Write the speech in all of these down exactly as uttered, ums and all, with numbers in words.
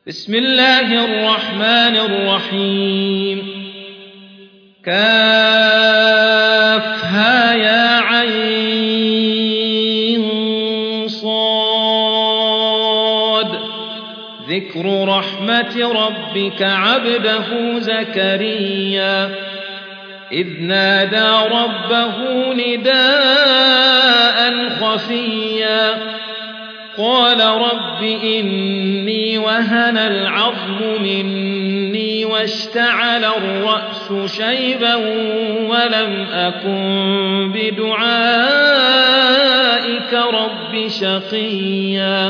بسم الله الرحمن الرحيم كافها يا عين صاد ذكر رحمة ربك عبده زكريا إذ نادى ربه نداء خفيا قال رب إني وهن العظم مني واشتعل الرأس شيبا ولم أكن بدعائك رب شقيا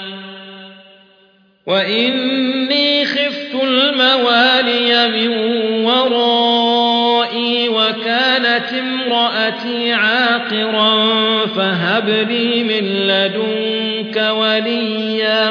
وإني خفت الموالي من ورائي وكانت امرأتي عاقرا فهب لي من لدنك وليا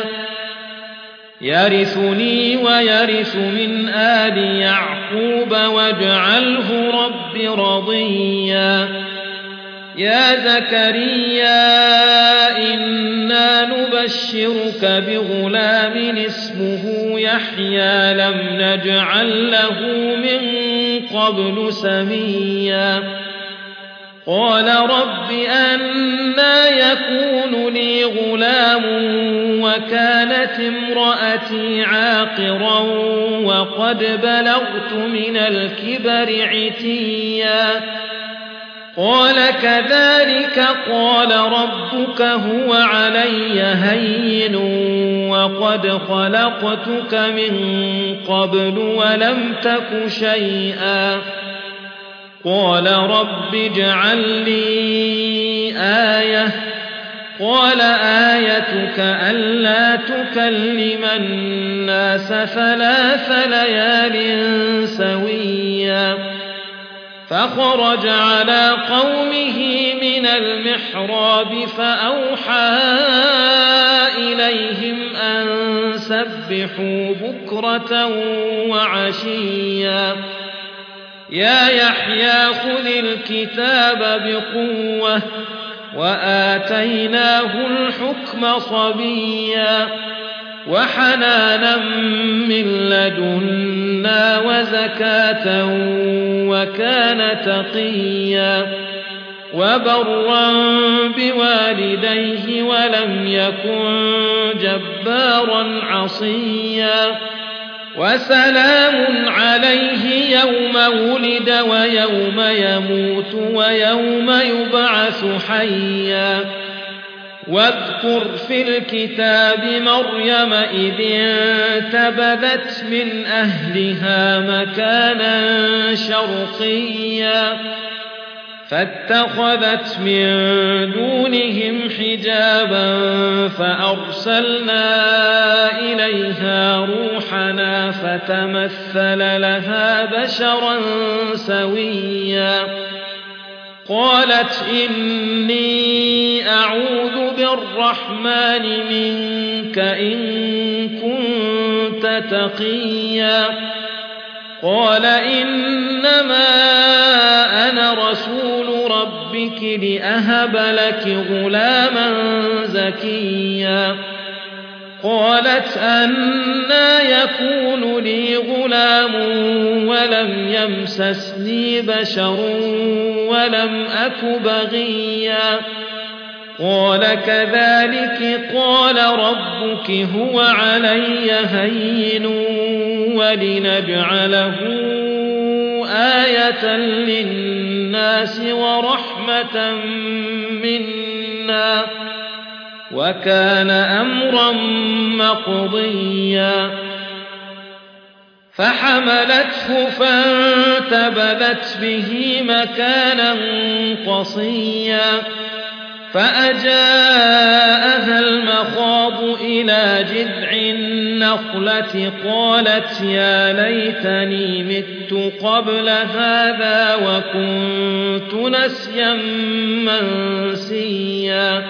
يرثني ويرث من آل يعقوب واجعله رب رضيا يا زكريا إنا نبشرك بغلام اسمه يحيى لم نجعل له من قبل سميا قال رب أنى يكون لي غلام وكانت امرأتي عاقرا وقد بلغت من الكبر عتيا قال كذلك قال ربك هو علي هين وقد خلقتك من قبل ولم تك شيئا قال رب اجعل لي آية قال آيتك ألا تكلم الناس ثلاث ليال سويا فخرج على قومه من المحراب فأوحى إليهم أن سبحوا بكرة وعشيا يا يحيى خذ الكتاب بقوة وآتيناه الحكم صبيا وحنانا من لدنا وزكاة وكان تقيا وبرا بوالديه ولم يكن جبارا عصيا وسلام عليه يوم ولد ويوم يموت ويوم يبعث حيا واذكر في الكتاب مريم إذ انتبذت من أهلها مكانا شرقيا فاتخذت من دونهم حجابا فأرسلنا إليها روحنا فتمثل لها بشرا سويا قالت إني أعوذ بالرحمن منك إن كنت تقيا قال إنما أنا رسول ربك لأهب لك غلاما زكيا قالت أنى يكون لي غلام ولم يمسسني بشر ولم أك بغيا قال كذلك قال ربك هو علي هين ولنجعله آية للناس ورحمة منا وكان أمرا مقضيا فحملته فانتبذت به مكانا قصيا فأجاءها المخاض إلى جذع النخلة قالت يا ليتني مت قبل هذا وكنت نسيا منسيا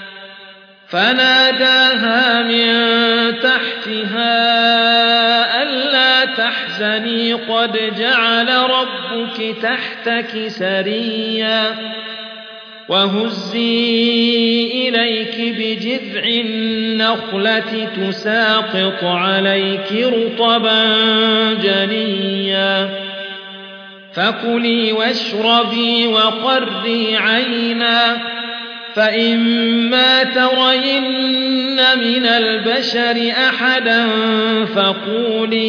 فناداها من تحتها ألا تحزني قد جعل ربك تحتك سريا وهزي إليك بجذع النخلة تساقط عليك رطبا جنيا فكلي واشربي وقري عينا فإما ترين من البشر أحدا فقولي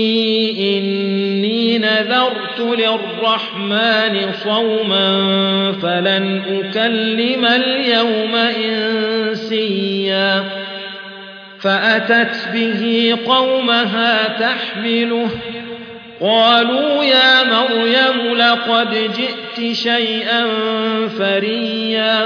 إني نذرت للرحمن صوما فلن أكلم اليوم إنسيا فأتت به قومها تحمله قالوا يا مريم لقد جئت شيئا فريا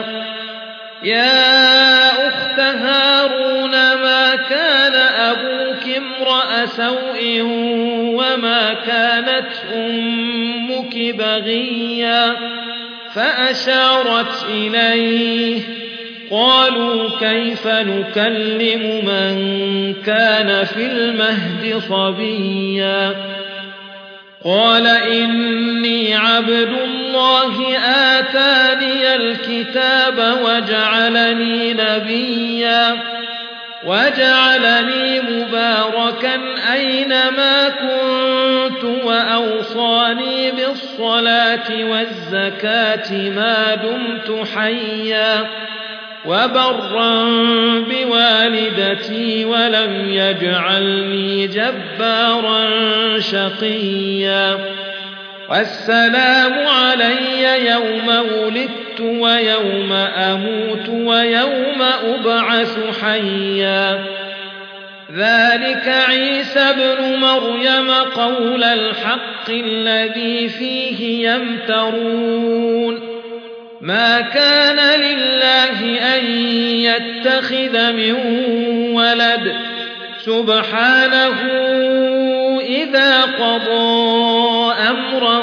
يا أخت هارون ما كان أبوك امرأ سوء وما كانت أمك بغيا فأشارت إليه قالوا كيف نكلم من كان في المهد صبيا قال إني عبد الله آتاني الكتاب وجعلني نبيا وجعلني مباركا أينما كنت وأوصاني بالصلاة والزكاة ما دمت حيا وبرا بوالدتي ولم يجعلني جبارا شقيا والسلام علي يوم ولدت ويوم أموت ويوم أبعث حيا ذلك عيسى ابن مريم قول الحق الذي فيه يمترون ما كان لله أن يتخذ من ولد سبحانه إذا قضى أمرا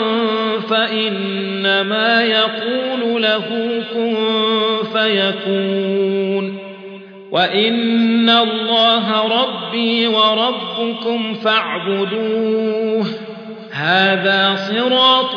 فإنما يقول له كن فيكون وإن الله ربي وربكم فاعبدوه هذا صراط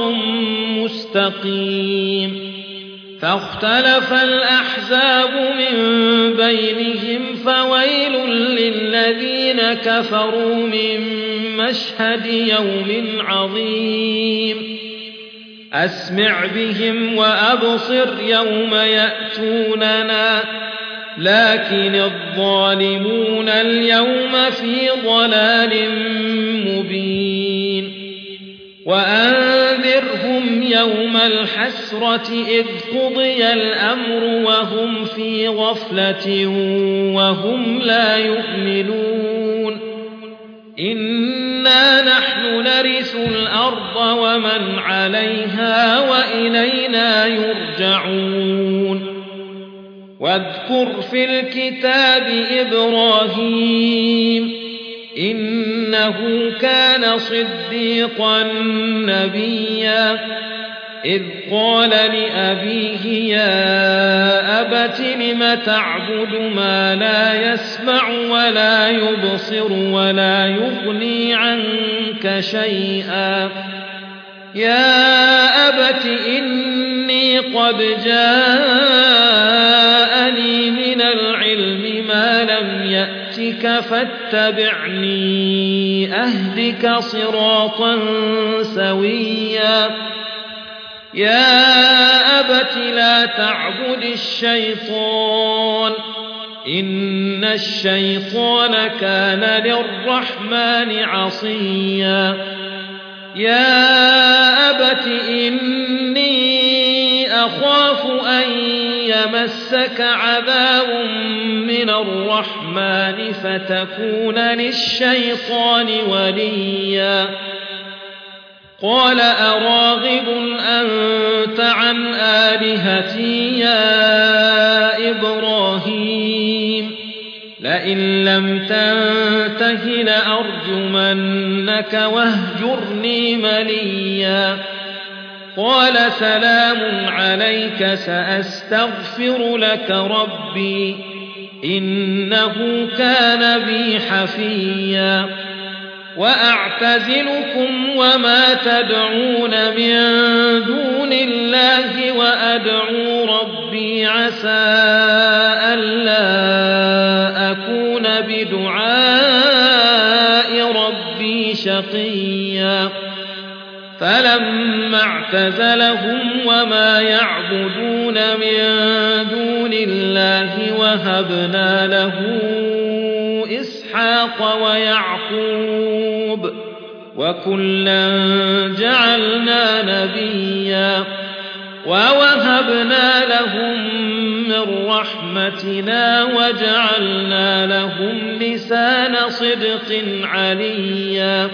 مستقيم فاختلف الأحزاب من بينهم فويل للذين كفروا من مشهد يوم عظيم أسمع بهم وأبصر يوم يأتوننا لكن الظالمون اليوم في ضلال مبين وأنذرهم يوم الحسرة إذ قضي الأمر وهم في غفلة وهم لا يؤمنون إنا نحن نرث الأرض ومن عليها وإلينا يرجعون واذكر في الكتاب إبراهيم إنه كان صديقا نبيا إذ قال لأبيه يا أبت لم تعبد ما لا يسمع ولا يبصر ولا يغني عنك شيئا يا أبت إني قد جاءني من العلم ما لم يأتك فاتبعني أهدك صراطا سويا يا أبت لا تعبد الشيطان إن الشيطان كان للرحمن عصيا يا أبت إني أخاف أن يمسك عذاب من الرحمن فتكون للشيطان وليا قال أراغب أنت عن آلهتي يا إبراهيم لئن لم تنته لأرجمنك واهجرني مليا قال سلام عليك سأستغفر لك ربي إنه كان بي حفيا وأعتزلكم وما تدعون من دون الله وأدعو ربي عسى ألا أكون بدعاء ربي شقيا فلما اعتزلهم وما يعبدون من دون الله وهبنا له إسحاق ويعقوب وكلا جعلنا نبيا ووهبنا لهم من رحمتنا وجعلنا لهم لسان صدق عليا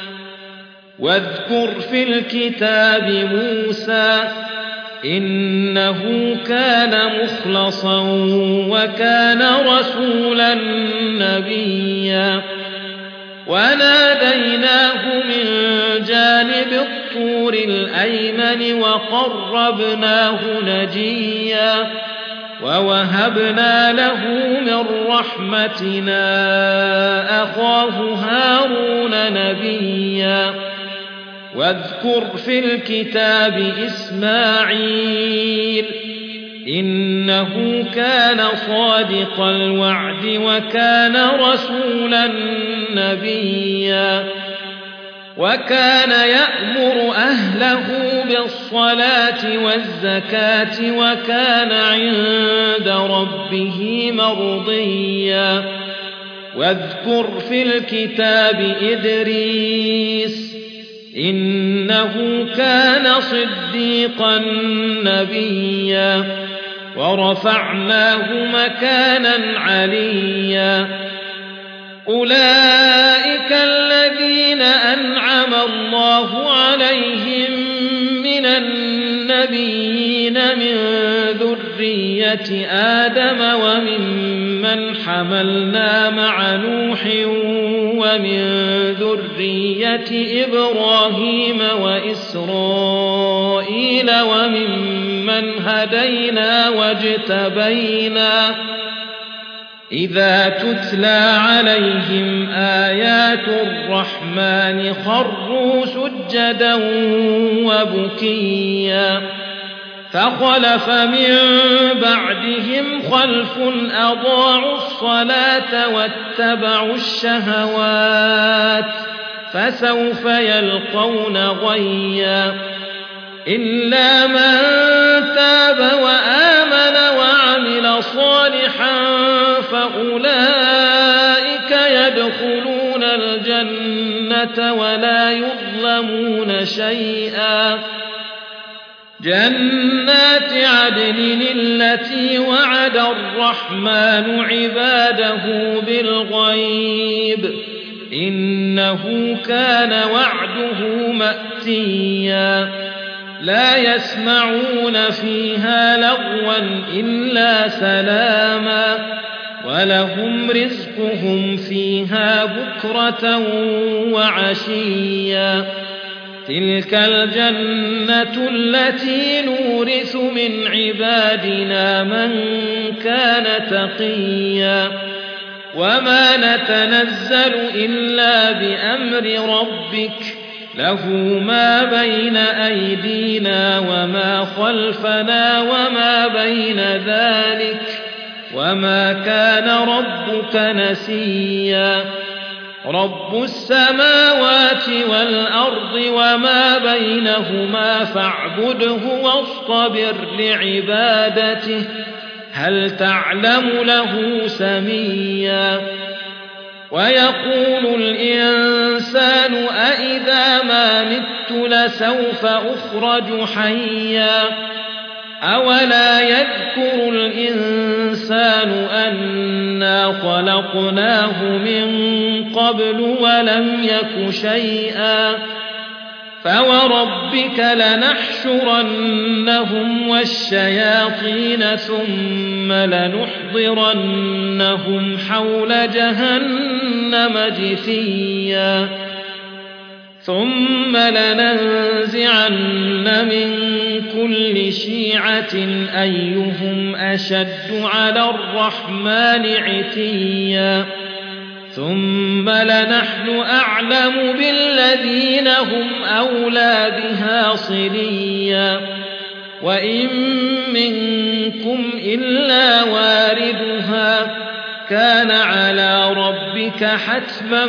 واذكر في الكتاب موسى إنه كان مخلصا وكان رسولا نبيا وناديناه من جانب الطور الأيمن وقربناه نجيا ووهبنا له من رحمتنا أخاه هارون نبيا واذكر في الكتاب إسماعيل إنه كان صادق الوعد وكان رسولا نبيا وكان يأمر أهله بالصلاة والزكاة وكان عند ربه مرضيا واذكر في الكتاب إدريس إنه كان صديقا نبيا ورفعناه مكانا عليا أولئك الذين أنعم الله عليهم من النبيين من ذرية آدم وممن حملنا مع نوح ومن ذرية إبراهيم وإسرائيل وممن هدينا واجتبينا إذا تتلى عليهم آيات الرحمن خروا سجدا وبكيا فخلف من بعدهم خلف أضاعوا الصلاة واتبعوا الشهوات فسوف يلقون غيا إلا من تاب وآمن وعمل صالحا فأولئك يدخلون الجنة ولا يظلمون شيئا جنات عدن التي وعد الرحمن عباده بالغيب إنه كان وعده مأتيا لا يسمعون فيها لغوا إلا سلاما ولهم رزقهم فيها بكرة وعشيا تلك الجنة التي نورث من عبادنا من كان تقيا وما نتنزل إلا بأمر ربك له ما بين أيدينا وما خلفنا وما بين ذلك وما كان ربك نسيا رب السماوات والأرض وما بينهما فاعبده واصطبر لعبادته هل تعلم له سميا ويقول الإنسان أإذا ما مت لسوف أخرج حيا أولا يذكر الإنسان أنا خلقناه من قبل ولم يك شيئا فوربك لنحشرنهم والشياطين ثم لنحضرنهم حول جهنم جثيا ثم لننزعن من كل شيعة أيهم أشد على الرحمن عتيا ثم لنحن أعلم بالذين هم أولى بها صليا وإن منكم إلا واردها كان على ربك حتما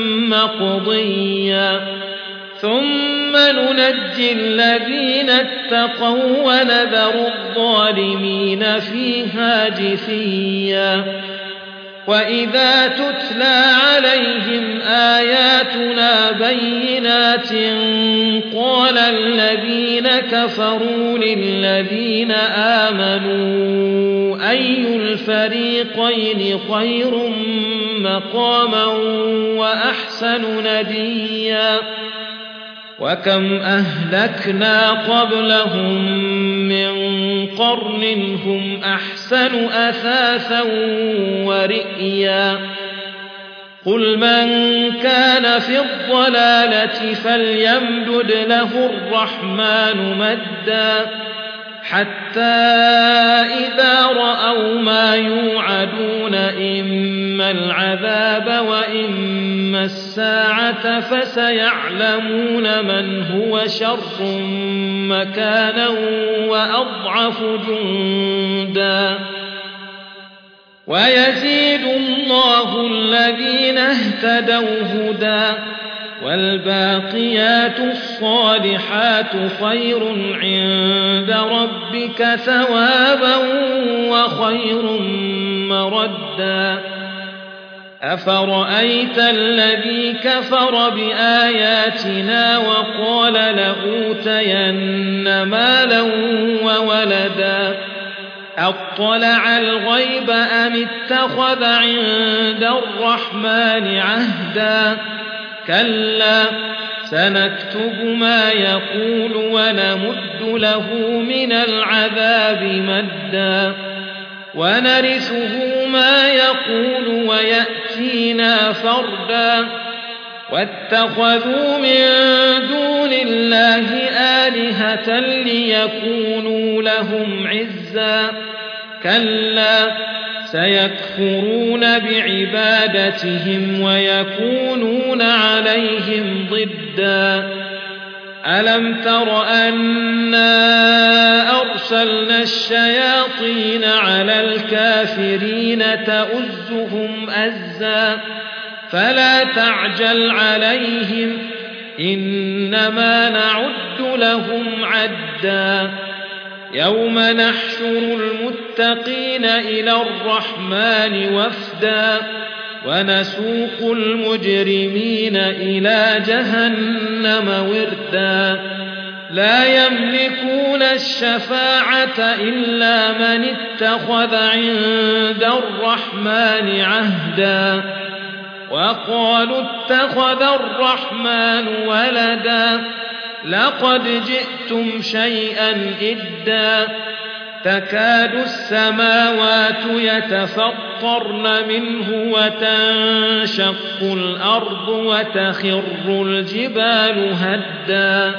مقضيا ثم ننجي الذين اتقوا ونذر الظالمين فيها جثيا وإذا تتلى عليهم آياتنا بينات قال الذين كفروا للذين آمنوا أي الفريقين خير مقاما وأحسن نديا وكم أهلكنا قبلهم من قرن هم أحسن أثاثا ورئيا قل من كان في الضلالة فليمدد له الرحمن مدا حتى إذا رأوا ما يوعدون إما العذاب وإما الساعة فسيعلمون من هو شر مكانا وأضعف جندا ويزيد الله الذين اهتدوا هدى والباقيات الصالحات خير عند ربك ثوابا وخير مردا أفرأيت الذي كفر بآياتنا وقال لأوتين مالا وولدا أطلع الغيب أم اتخذ عند الرحمن عهدا كلا سنكتب ما يقول ونمد له من العذاب مدا ونرثه ما يقول ويأتينا فردا واتخذوا من دون الله آلهة ليكونوا لهم عزا كلا سيكفرون بعبادتهم ويكونون عليهم ضدا ألم تر أنا أرسلنا الشياطين على الكافرين تؤزهم أزا فلا تعجل عليهم إنما نعد لهم عدا يوم نحشر المتقين إلى الرحمن وفدا ونسوق المجرمين إلى جهنم وردا لا يملكون الشفاعة إلا من اتخذ عند الرحمن عهدا وقالوا اتخذ الرحمن ولدا لقد جئتم شيئا إدا تكاد السماوات يتفطرن منه وتنشق الأرض وتخر الجبال هدا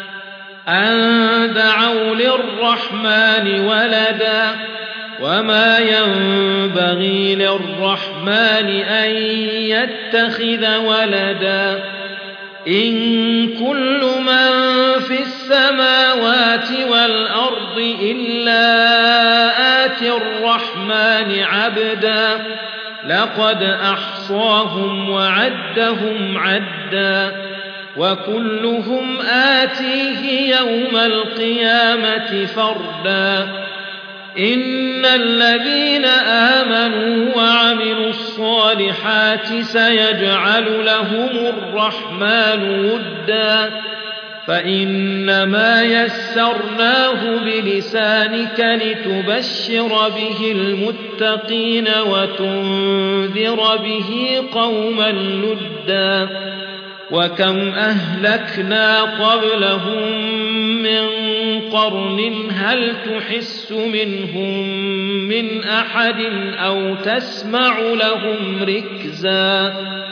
أن دعوا للرحمن ولدا وما ينبغي للرحمن أن يتخذ ولدا إن كل من في السماوات والأرض إلا آتي الرحمن عبدا لقد أحصاهم وعدهم عدا وكلهم آتيه يوم القيامة فردا إن الذين آمنوا وعملوا الصالحات سيجعل لهم الرحمن ودا فإنما يسرناه بلسانك لتبشر به المتقين وتنذر به قوما لدا وكم أهلكنا قبلهم من قرن هل تحس منهم من أحد أو تسمع لهم ركزا